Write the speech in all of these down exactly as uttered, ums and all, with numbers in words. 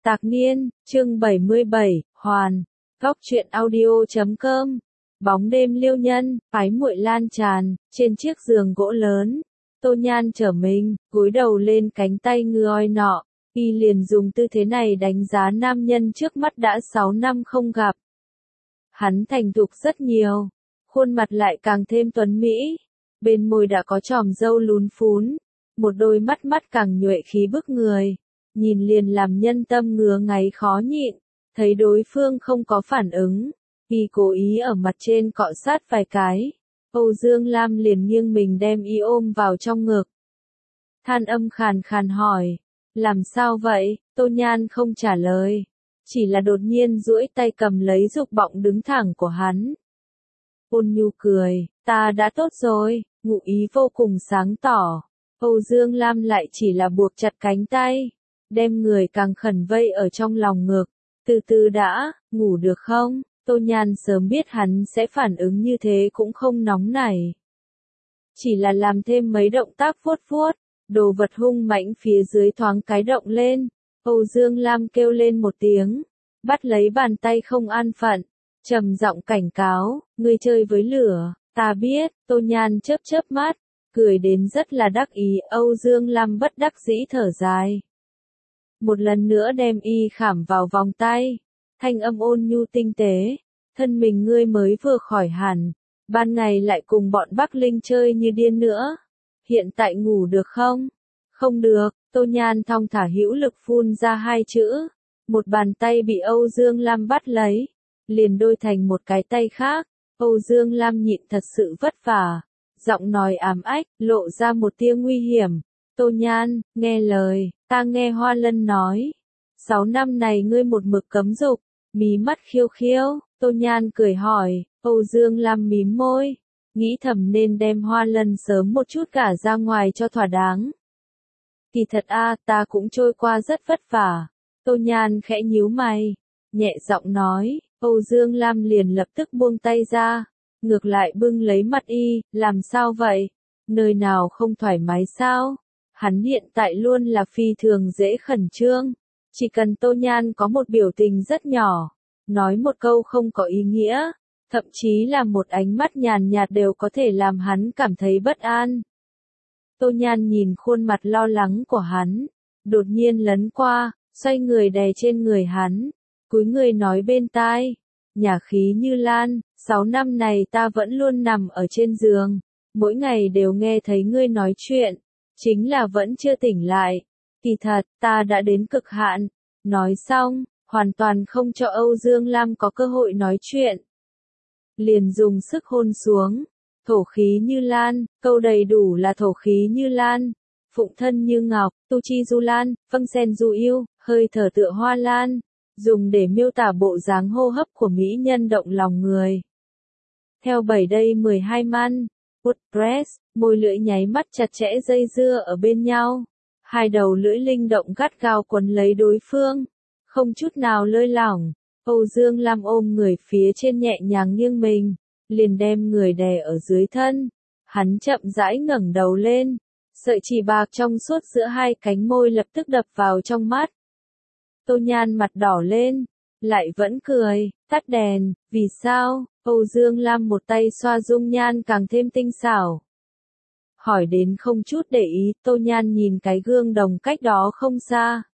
Tạc Niên, chương bảy mươi bảy, Hoàn, góc truyện audio chấm com. Bóng đêm liêu nhân, ái muội lan tràn, trên chiếc giường gỗ lớn. Tô Nhan trở mình, cúi đầu lên cánh tay ngư oi nọ, y liền dùng tư thế này đánh giá nam nhân trước mắt đã sáu năm không gặp. Hắn thành thục rất nhiều, khuôn mặt lại càng thêm tuấn mỹ, bên môi đã có chòm râu lún phún, một đôi mắt mắt càng nhuệ khí bức người, nhìn liền làm nhân tâm ngứa ngáy khó nhịn, thấy đối phương không có phản ứng, y cố ý ở mặt trên cọ sát vài cái, Âu Dương Lam liền nghiêng mình đem y ôm vào trong ngực. Than âm khàn khàn hỏi, làm sao vậy? Tô Nhan không trả lời, chỉ là đột nhiên duỗi tay cầm lấy dục bọng đứng thẳng của hắn. Ôn nhu cười, ta đã tốt rồi, ngụ ý vô cùng sáng tỏ. Âu Dương Lam lại chỉ là buộc chặt cánh tay, đem người càng khẩn vây ở trong lòng ngực. Từ từ đã, ngủ được không? Tô Nhan sớm biết hắn sẽ phản ứng như thế cũng không nóng nảy. Chỉ là làm thêm mấy động tác vuốt vuốt, đồ vật hung mãnh phía dưới thoáng cái động lên. Âu Dương Lam kêu lên một tiếng, bắt lấy bàn tay không an phận, trầm giọng cảnh cáo, ngươi chơi với lửa, ta biết. Tô Nhan chớp chớp mắt, cười đến rất là đắc ý. Âu Dương Lam bất đắc dĩ thở dài, một lần nữa đem y khảm vào vòng tay, thanh âm ôn nhu tinh tế, thân mình ngươi mới vừa khỏi hẳn, ban ngày lại cùng bọn Bắc Linh chơi như điên nữa, hiện tại ngủ được không? Không được. Tô Nhan thong thả hữu lực phun ra hai chữ, một bàn tay bị Âu Dương Lam bắt lấy, liền đôi thành một cái tay khác. Âu Dương Lam nhịn thật sự vất vả, giọng nói ám ách, lộ ra một tia nguy hiểm. Tô Nhan, nghe lời, ta nghe Hoa Lân nói, sáu năm này ngươi một mực cấm dục, mí mắt khiêu khiêu. Tô Nhan cười hỏi, Âu Dương Lam mím môi, nghĩ thầm nên đem Hoa Lân sớm một chút cả ra ngoài cho thỏa đáng. Kỳ thật a, ta cũng trôi qua rất vất vả. Tô Nhan khẽ nhíu mày, nhẹ giọng nói. Âu Dương Lam liền lập tức buông tay ra, ngược lại bưng lấy mặt y, làm sao vậy? Nơi nào không thoải mái sao? Hắn hiện tại luôn là phi thường dễ khẩn trương, chỉ cần Tô Nhan có một biểu tình rất nhỏ, nói một câu không có ý nghĩa, thậm chí là một ánh mắt nhàn nhạt đều có thể làm hắn cảm thấy bất an. Tô Nhan nhìn khuôn mặt lo lắng của hắn, đột nhiên lấn qua, xoay người đè trên người hắn, cúi người nói bên tai, nhả khí như lan, sáu năm này ta vẫn luôn nằm ở trên giường, mỗi ngày đều nghe thấy ngươi nói chuyện, chính là vẫn chưa tỉnh lại, kỳ thật, ta đã đến cực hạn. Nói xong, hoàn toàn không cho Âu Dương Lam có cơ hội nói chuyện, liền dùng sức hôn xuống. Thổ khí như lan, câu đầy đủ là thổ khí như lan, phụng thân như ngọc, tu chi du lan, vâng sen du yêu, hơi thở tựa hoa lan, dùng để miêu tả bộ dáng hô hấp của mỹ nhân động lòng người. Theo bảy đây mười hai man, WordPress, môi lưỡi nháy mắt chặt chẽ dây dưa ở bên nhau, hai đầu lưỡi linh động gắt gao quấn lấy đối phương, không chút nào lơi lỏng. Âu Dương Lam ôm người phía trên nhẹ nhàng nghiêng mình, liền đem người đè ở dưới thân, hắn chậm rãi ngẩng đầu lên, sợi chỉ bạc trong suốt giữa hai cánh môi lập tức đập vào trong mắt. Tô Nhan mặt đỏ lên, lại vẫn cười, tắt đèn, vì sao? Âu Dương Lam một tay xoa dung nhan càng thêm tinh xảo, hỏi đến không chút để ý. Tô Nhan nhìn cái gương đồng cách đó không xa,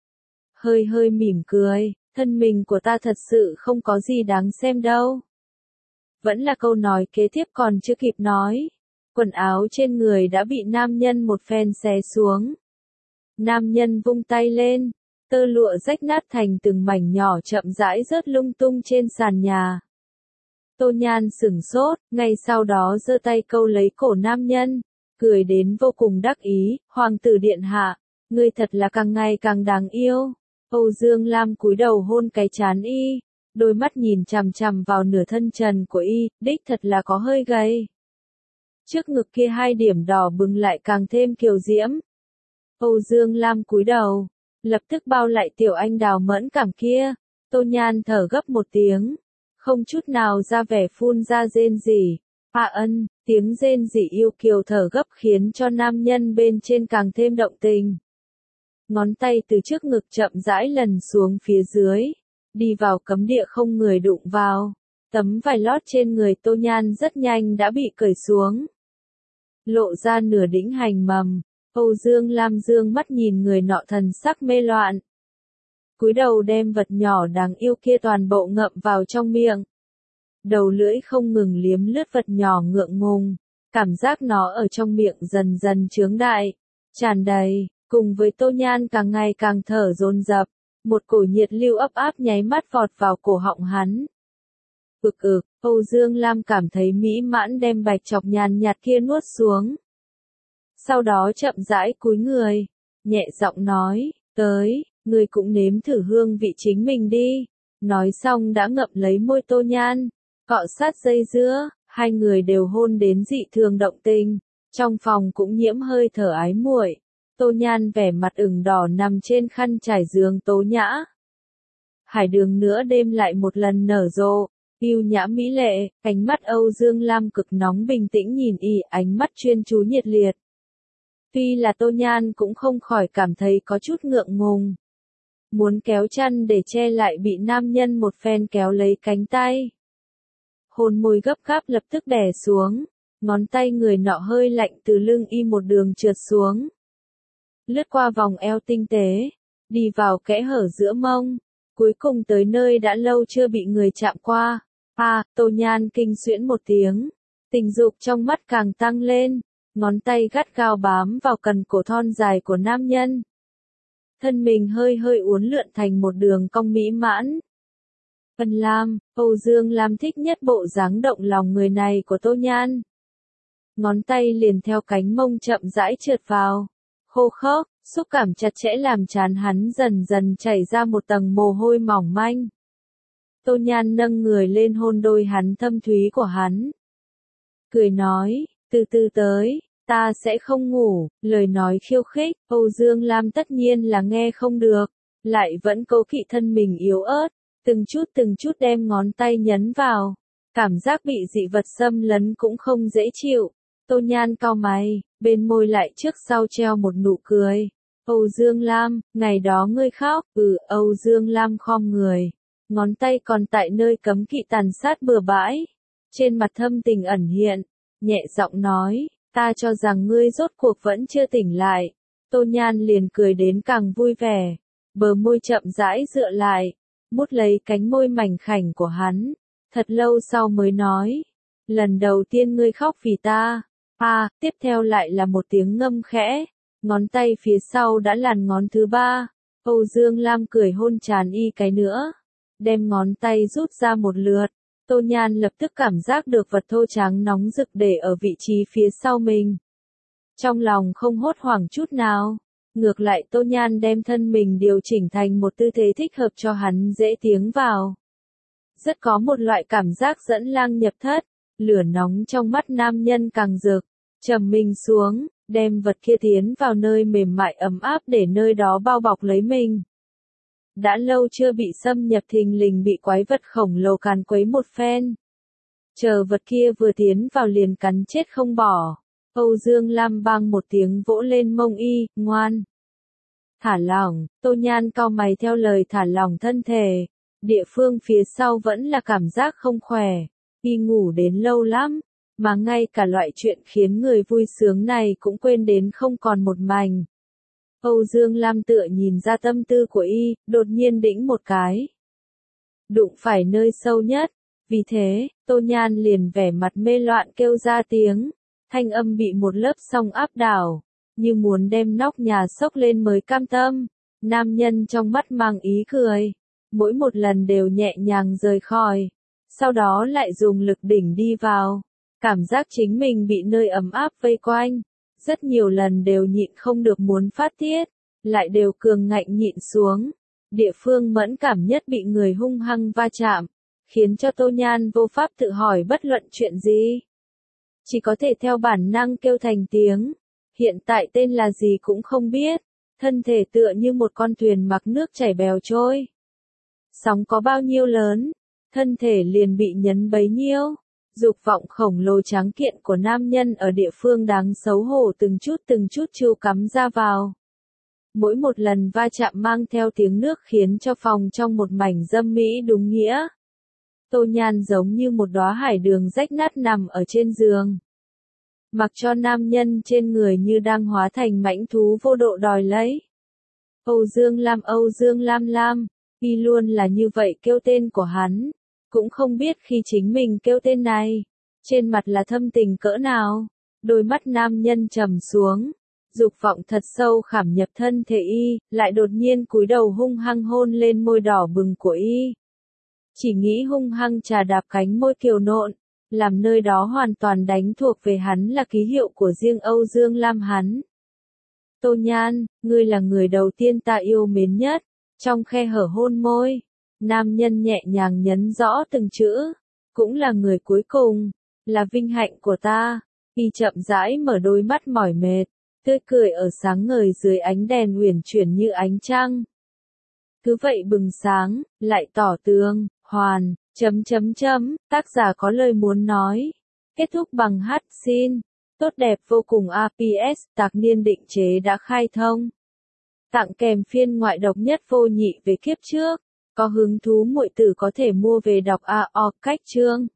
hơi hơi mỉm cười, thân mình của ta thật sự không có gì đáng xem đâu. Vẫn là câu nói kế tiếp còn chưa kịp nói, quần áo trên người đã bị nam nhân một phen xé xuống. Nam nhân vung tay lên, tơ lụa rách nát thành từng mảnh nhỏ chậm rãi rớt lung tung trên sàn nhà. Tô Nhan sửng sốt, ngay sau đó giơ tay câu lấy cổ nam nhân, cười đến vô cùng đắc ý, hoàng tử điện hạ, ngươi thật là càng ngày càng đáng yêu. Âu Dương Lam cúi đầu hôn cái trán y, đôi mắt nhìn chằm chằm vào nửa thân trần của y, đích thật là có hơi gầy. Trước ngực kia hai điểm đỏ bừng lại càng thêm kiều diễm. Âu Dương Lam cúi đầu, lập tức bao lại tiểu anh đào mẫn cảm kia. Tô Nhan thở gấp một tiếng, không chút nào ra vẻ phun ra rên rỉ. À ân, tiếng rên rỉ yêu kiều thở gấp khiến cho nam nhân bên trên càng thêm động tình. ngón tay từ trước ngực chậm rãi lần xuống phía dưới, đi vào cấm địa không người đụng vào. Tấm vải lót trên người Tô Nhan rất nhanh đã bị cởi xuống, lộ ra nửa đĩnh hành mầm. Âu Dương Lam dương mắt nhìn người nọ thần sắc mê loạn, cúi đầu đem vật nhỏ đáng yêu kia toàn bộ ngậm vào trong miệng. Đầu lưỡi không ngừng liếm lướt vật nhỏ ngượng ngùng, cảm giác nó ở trong miệng dần dần trướng đại, tràn đầy, cùng với Tô Nhan càng ngày càng thở dồn dập, một cổ nhiệt lưu ấp áp nháy mắt vọt vào cổ họng hắn. Ực ực, Âu Dương Lam cảm thấy mỹ mãn đem bạch chọc nhàn nhạt kia nuốt xuống. Sau đó chậm rãi cúi người, nhẹ giọng nói, tới, ngươi cũng nếm thử hương vị chính mình đi. Nói xong đã ngậm lấy môi Tô Nhan, cọ sát dây dưa, hai người đều hôn đến dị thường động tình, trong phòng cũng nhiễm hơi thở ái muội. Tô Nhan vẻ mặt ửng đỏ nằm trên khăn trải giường tố nhã. Hải đường nữa đêm lại một lần nở rộ, yêu nhã mỹ lệ, ánh mắt Âu Dương Lam cực nóng bình tĩnh nhìn y, ánh mắt chuyên chú nhiệt liệt. Tuy là Tô Nhan cũng không khỏi cảm thấy có chút ngượng ngùng. Muốn kéo chăn để che lại bị nam nhân một phen kéo lấy cánh tay. Hôn môi gấp gáp lập tức đè xuống, ngón tay người nọ hơi lạnh từ lưng y một đường trượt xuống. Lướt qua vòng eo tinh tế, đi vào kẽ hở giữa mông, cuối cùng tới nơi đã lâu chưa bị người chạm qua. À, Tô Nhan kinh xuyễn một tiếng, tình dục trong mắt càng tăng lên, ngón tay gắt gao bám vào cần cổ thon dài của nam nhân. Thân mình hơi hơi uốn lượn thành một đường cong mỹ mãn. Vân Lam, Âu Dương Lam thích nhất bộ dáng động lòng người này của Tô Nhan. Ngón tay liền theo cánh mông chậm rãi trượt vào, khô khốc, xúc cảm chặt chẽ làm trán hắn dần dần chảy ra một tầng mồ hôi mỏng manh. Tô Nhan nâng người lên hôn đôi hắn thâm thúy của hắn. Cười nói, từ từ tới, ta sẽ không ngủ, lời nói khiêu khích, Âu Dương Lam tất nhiên là nghe không được, lại vẫn cố kỵ thân mình yếu ớt, từng chút từng chút đem ngón tay nhấn vào, cảm giác bị dị vật xâm lấn cũng không dễ chịu. Tô Nhan cau mày, bên môi lại trước sau treo một nụ cười. Âu Dương Lam, ngày đó ngươi khóc, ừ, Âu Dương Lam khom người, ngón tay còn tại nơi cấm kỵ tàn sát bừa bãi, trên mặt thâm tình ẩn hiện, nhẹ giọng nói, ta cho rằng ngươi rốt cuộc vẫn chưa tỉnh lại. Tô Nhan liền cười đến càng vui vẻ, bờ môi chậm rãi dựa lại, mút lấy cánh môi mảnh khảnh của hắn, thật lâu sau mới nói, lần đầu tiên ngươi khóc vì ta. À, tiếp theo lại là một tiếng ngâm khẽ, ngón tay phía sau đã làn ngón thứ ba. Âu Dương Lam cười hôn tràn y cái nữa, đem ngón tay rút ra một lượt. Tô Nhan lập tức cảm giác được vật thô trắng nóng rực để ở vị trí phía sau mình. Trong lòng không hốt hoảng chút nào, ngược lại Tô Nhan đem thân mình điều chỉnh thành một tư thế thích hợp cho hắn dễ tiếng vào. Rất có một loại cảm giác dẫn lang nhập thất, lửa nóng trong mắt nam nhân càng rực, trầm mình xuống, đem vật kia tiến vào nơi mềm mại ấm áp để nơi đó bao bọc lấy mình. Đã lâu chưa bị xâm nhập thình lình bị quái vật khổng lồ càn quấy một phen. Chờ vật kia vừa tiến vào liền cắn chết không bỏ. Âu Dương Lam bang một tiếng vỗ lên mông y, ngoan. Thả lỏng, Tô Nhan cau mày theo lời thả lỏng thân thể. Địa phương phía sau vẫn là cảm giác không khỏe. Y ngủ đến lâu lắm, mà ngay cả loại chuyện khiến người vui sướng này cũng quên đến không còn một mảnh. Âu Dương Lam tựa nhìn ra tâm tư của y, đột nhiên đĩnh một cái. Đụng phải nơi sâu nhất, vì thế, Tô Nhan liền vẻ mặt mê loạn kêu ra tiếng, thanh âm bị một lớp song áp đảo, như muốn đem nóc nhà xốc lên mới cam tâm. Nam nhân trong mắt mang ý cười, mỗi một lần đều nhẹ nhàng rời khỏi, sau đó lại dùng lực đỉnh đi vào, cảm giác chính mình bị nơi ấm áp vây quanh. Rất nhiều lần đều nhịn không được muốn phát tiết, lại đều cường ngạnh nhịn xuống. Địa phương mẫn cảm nhất bị người hung hăng va chạm, khiến cho Tô Nhan vô pháp tự hỏi bất luận chuyện gì. Chỉ có thể theo bản năng kêu thành tiếng, hiện tại tên là gì cũng không biết, thân thể tựa như một con thuyền mặc nước chảy bèo trôi. Sóng có bao nhiêu lớn, thân thể liền bị nhấn bấy nhiêu. Dục vọng khổng lồ tráng kiện của nam nhân ở địa phương đáng xấu hổ từng chút từng chút chiêu cắm ra vào. Mỗi một lần va chạm mang theo tiếng nước khiến cho phòng trong một mảnh dâm mỹ đúng nghĩa. Tô Nhan giống như một đóa hải đường rách nát nằm ở trên giường. Mặc cho nam nhân trên người như đang hóa thành mãnh thú vô độ đòi lấy. Âu Dương Lam, Âu Dương Lam Lam, y luôn là như vậy kêu tên của hắn. Cũng không biết khi chính mình kêu tên này, trên mặt là thâm tình cỡ nào. Đôi mắt nam nhân trầm xuống, dục vọng thật sâu khảm nhập thân thể y, lại đột nhiên cúi đầu hung hăng hôn lên môi đỏ bừng của y. Chỉ nghĩ hung hăng trà đạp cánh môi kiều nộn, làm nơi đó hoàn toàn đánh thuộc về hắn là ký hiệu của riêng Âu Dương Lam hắn. Tô Nhan, ngươi là người đầu tiên ta yêu mến nhất. Trong khe hở hôn môi, nam nhân nhẹ nhàng nhấn rõ từng chữ, cũng là người cuối cùng, là vinh hạnh của ta. Y chậm rãi mở đôi mắt mỏi mệt, tươi cười ở sáng ngời dưới ánh đèn uyển chuyển như ánh trăng. Cứ vậy bừng sáng, lại tỏ tường, hoàn, chấm chấm chấm, tác giả có lời muốn nói. Kết thúc bằng hát xin, tốt đẹp vô cùng a pê ét, tạc niên định chế đã khai thông. Tặng kèm phiên ngoại độc nhất vô nhị về kiếp trước. Có hứng thú muội tử có thể mua về đọc a o cách chương.